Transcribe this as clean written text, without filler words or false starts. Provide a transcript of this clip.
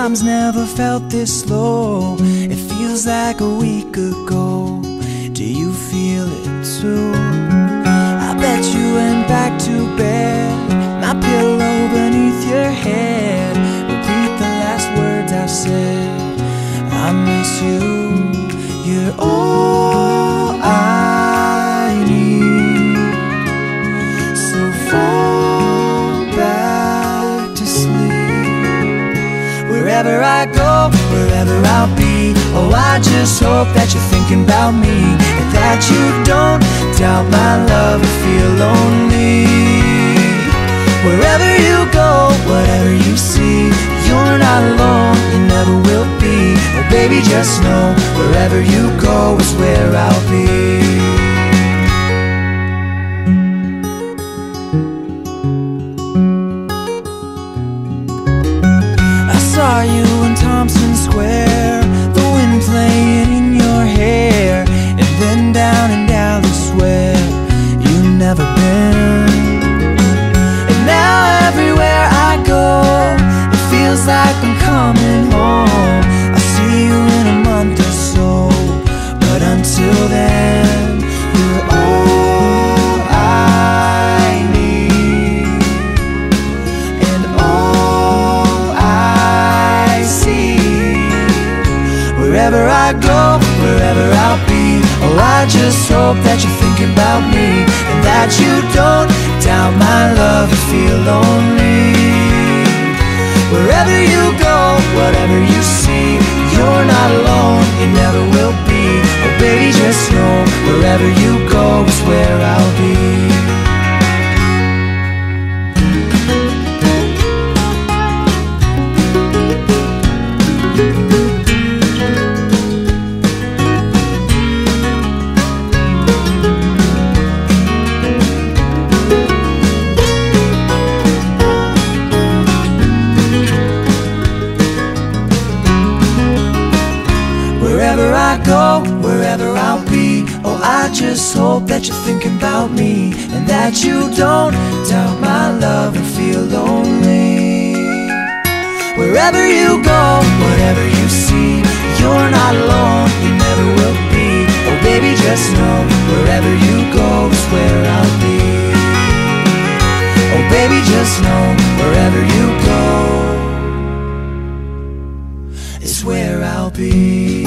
Times never felt this low. It feels like a week ago. Do you feel it too? I bet you went back to bed, my pillow beneath your head. Repeat the last words I said. I miss you. You're all I need. So fall back to sleep. Wherever I go, wherever I'll be, oh, I just hope that you're thinking about me, and that you don't doubt my love or feel lonely. Wherever you go, whatever you see, you're not alone, you never will be. Oh baby, just know, wherever you go is where I'll be. I saw you in Thompson Square, the wind playing in your hair, and then down in Dallas where you've never been. And now everywhere I go, it feels like I'm coming home. I'll see you in a month or so, but until then, you're all I need, and all I see. Wherever I go, wherever I'll be, oh, I just hope that you're thinking about me, and that you don't doubt my love or feel lonely. Wherever you go, whatever you see, you're not alone, you never will be. Oh baby, just know, wherever you go is where I'll be. Wherever I go, wherever I'll be, oh, I just hope that you're thinking about me, and that you don't doubt my love and feel lonely. Wherever you go, whatever you see, you're not alone, you never will be. Oh baby, just know, wherever you go is where I'll be. Oh baby, just know, wherever you go is where I'll be.